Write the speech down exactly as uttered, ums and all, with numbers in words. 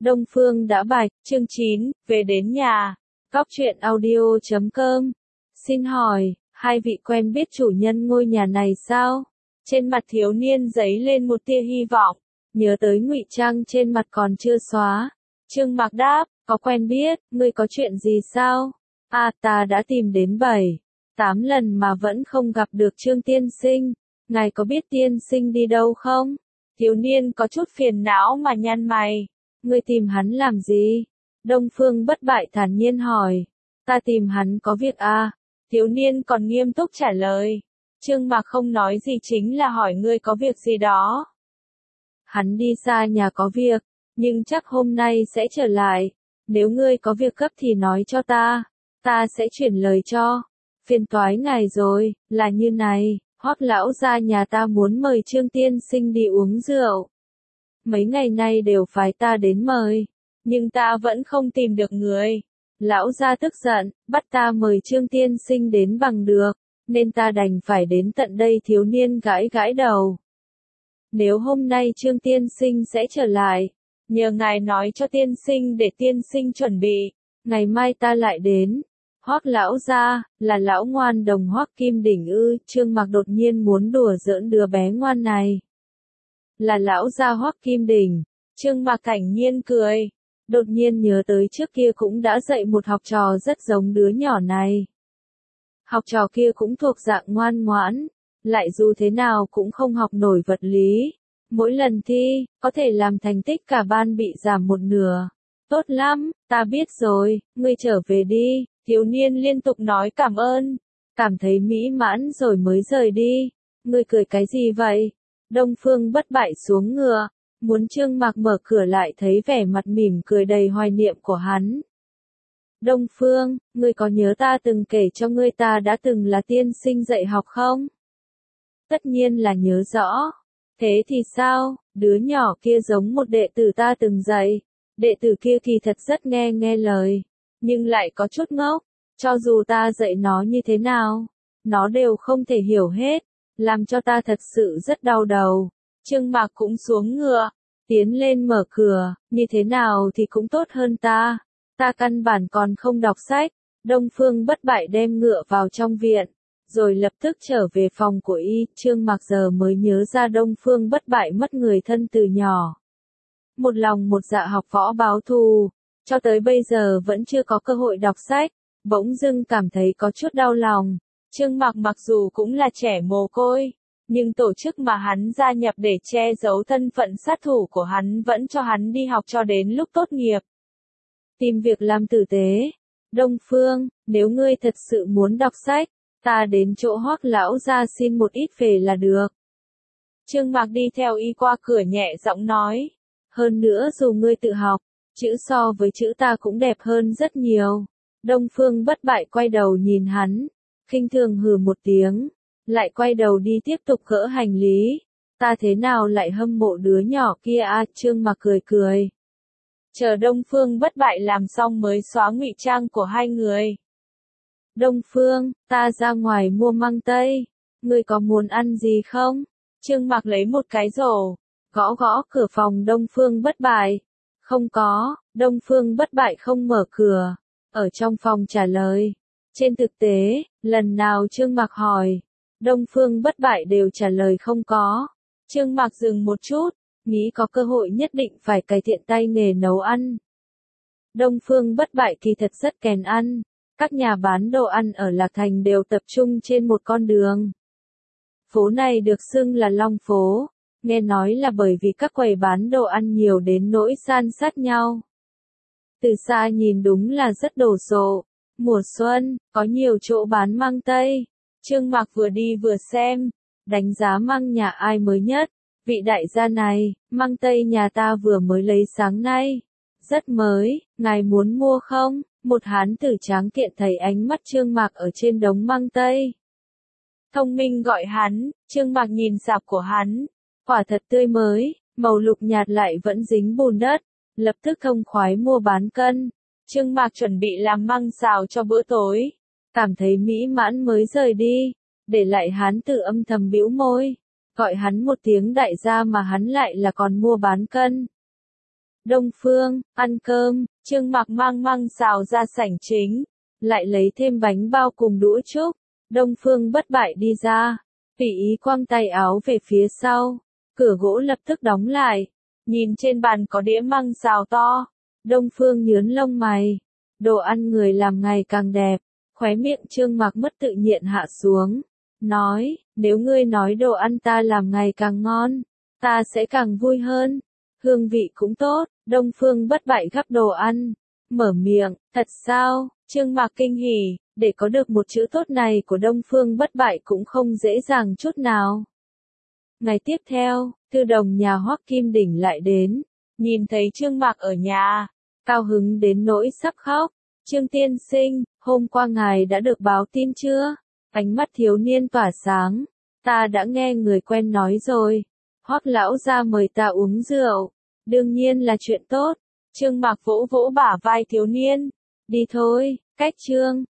Đông Phương đã bạch, chương chín, về đến nhà. Cóc truyện audio chấm com. Xin hỏi, hai vị quen biết chủ nhân ngôi nhà này sao? Trên mặt thiếu niên dấy lên một tia hy vọng, nhớ tới ngụy trang trên mặt còn chưa xóa. Trương Mạc đáp, có quen biết, ngươi có chuyện gì sao? À, ta đã tìm đến bảy, tám lần mà vẫn không gặp được Trương tiên sinh. Ngài có biết tiên sinh đi đâu không? Thiếu niên có chút phiền não mà nhăn mày. Ngươi tìm hắn làm gì? Đông Phương bất bại thản nhiên hỏi. Ta tìm hắn có việc à? Thiếu niên còn nghiêm túc trả lời. Trương Mạc không nói gì chính là hỏi ngươi có việc gì đó. Hắn đi xa nhà có việc, nhưng chắc hôm nay sẽ trở lại. Nếu ngươi có việc gấp thì nói cho ta, ta sẽ chuyển lời cho. Phiền toái ngài rồi, là như này, Hoắc lão gia nhà ta muốn mời Trương tiên sinh đi uống rượu. Mấy ngày nay đều phái ta đến mời, nhưng ta vẫn không tìm được người. Lão gia tức giận, bắt ta mời Trương tiên sinh đến bằng được, nên ta đành phải đến tận đây. Thiếu niên gãi gãi đầu. Nếu hôm nay Trương tiên sinh sẽ trở lại, nhờ ngài nói cho tiên sinh để tiên sinh chuẩn bị, ngày mai ta lại đến. Hoắc lão gia, là lão ngoan đồng Hoắc Kim Đỉnh ư? Trương Mạc đột nhiên muốn đùa giỡn đứa bé ngoan này. Là lão gia Hoắc Kim Đỉnh. Trương Mạc thản nhiên cười, đột nhiên nhớ tới trước kia cũng đã dạy một học trò rất giống đứa nhỏ này. Học trò kia cũng thuộc dạng ngoan ngoãn, lại dù thế nào cũng không học nổi vật lý. Mỗi lần thi, có thể làm thành tích cả ban bị giảm một nửa. Tốt lắm, ta biết rồi, ngươi trở về đi. Thiếu niên liên tục nói cảm ơn, cảm thấy mỹ mãn rồi mới rời đi. Ngươi cười cái gì vậy? Đông Phương bất bại xuống ngựa, muốn Trương Mạc mở cửa lại thấy vẻ mặt mỉm cười đầy hoài niệm của hắn. Đông Phương, ngươi có nhớ ta từng kể cho ngươi ta đã từng là tiên sinh dạy học không? Tất nhiên là nhớ rõ. Thế thì sao, đứa nhỏ kia giống một đệ tử ta từng dạy. Đệ tử kia kỳ thật rất nghe nghe lời, nhưng lại có chút ngốc. Cho dù ta dạy nó như thế nào, nó đều không thể hiểu hết, làm cho ta thật sự rất đau đầu. Trương Mạc cũng xuống ngựa, tiến lên mở cửa, như thế nào thì cũng tốt hơn ta. Ta căn bản còn không đọc sách. Đông Phương bất bại đem ngựa vào trong viện, rồi lập tức trở về phòng của y. Trương Mạc giờ mới nhớ ra Đông Phương bất bại mất người thân từ nhỏ. Một lòng một dạ học võ báo thù, cho tới bây giờ vẫn chưa có cơ hội đọc sách, bỗng dưng cảm thấy có chút đau lòng. Trương Mạc mặc dù cũng là trẻ mồ côi, nhưng tổ chức mà hắn gia nhập để che giấu thân phận sát thủ của hắn vẫn cho hắn đi học cho đến lúc tốt nghiệp. Tìm việc làm tử tế. Đông Phương, nếu ngươi thật sự muốn đọc sách, ta đến chỗ Hoắc lão gia xin một ít về là được. Trương Mạc đi theo y qua cửa nhẹ giọng nói. Hơn nữa dù ngươi tự học, chữ so với chữ ta cũng đẹp hơn rất nhiều. Đông Phương bất bại quay đầu nhìn hắn, khinh thường hừ một tiếng, lại quay đầu đi tiếp tục gỡ hành lý. Ta thế nào lại hâm mộ đứa nhỏ kia à? Trương Mạc cười cười. Chờ Đông Phương bất bại làm xong mới xóa ngụy trang của hai người. Đông Phương, ta ra ngoài mua măng tây, ngươi có muốn ăn gì không? Trương Mạc lấy một cái rổ, gõ gõ cửa phòng Đông Phương bất bại. Không có. Đông Phương bất bại không mở cửa, ở trong phòng trả lời. Trên thực tế, lần nào Trương Mạc hỏi, Đông Phương bất bại đều trả lời không có. Trương Mạc dừng một chút, nghĩ có cơ hội nhất định phải cải thiện tay nghề nấu ăn. Đông Phương bất bại kỳ thật rất kén ăn, các nhà bán đồ ăn ở Lạc Thành đều tập trung trên một con đường. Phố này được xưng là Long Phố, nghe nói là bởi vì các quầy bán đồ ăn nhiều đến nỗi san sát nhau. Từ xa nhìn đúng là rất đồ sộ. Mùa xuân, có nhiều chỗ bán măng tây. Trương Mạc vừa đi vừa xem, đánh giá măng nhà ai mới nhất. Vị đại gia này, măng tây nhà ta vừa mới lấy sáng nay. Rất mới, ngài muốn mua không? Một hán tử tráng kiện thấy ánh mắt Trương Mạc ở trên đống măng tây. Thông minh gọi hắn. Trương Mạc nhìn sạp của hắn, quả thật tươi mới, màu lục nhạt lại vẫn dính bùn đất. Lập tức thông khoái mua bán cân. Trương Mạc chuẩn bị làm măng xào cho bữa tối, cảm thấy mỹ mãn mới rời đi, để lại hán tử âm thầm bĩu môi, gọi hắn một tiếng đại gia mà hắn lại là còn mua bán cân. Đông Phương, ăn cơm. Trương Mặc mang măng xào ra sảnh chính, lại lấy thêm bánh bao cùng đũa trúc. Đông Phương bất bại đi ra, Phỉ Ý quăng tay áo về phía sau, cửa gỗ lập tức đóng lại. Nhìn trên bàn có đĩa măng xào to, Đông Phương nhướng lông mày. Đồ ăn người làm ngày càng đẹp, khóe miệng Trương Mặc mất tự nhiên hạ xuống, nói, nếu ngươi nói đồ ăn ta làm ngày càng ngon, ta sẽ càng vui hơn. Hương vị cũng tốt. Đông Phương bất bại gắp đồ ăn, mở miệng, thật sao? Trương Mặc kinh hỉ, để có được một chữ tốt này của Đông Phương bất bại cũng không dễ dàng chút nào. Ngày tiếp theo, thư đồng nhà Hoắc Kim Đỉnh lại đến, nhìn thấy Trương Mặc ở nhà, cao hứng đến nỗi sắp khóc. Trương tiên sinh, hôm qua ngài đã được báo tin chưa? Ánh mắt thiếu niên tỏa sáng, ta đã nghe người quen nói rồi. Hoắc lão gia mời ta uống rượu, đương nhiên là chuyện tốt. Trương Mặc vỗ vỗ bả vai thiếu niên, đi thôi. Cách Trương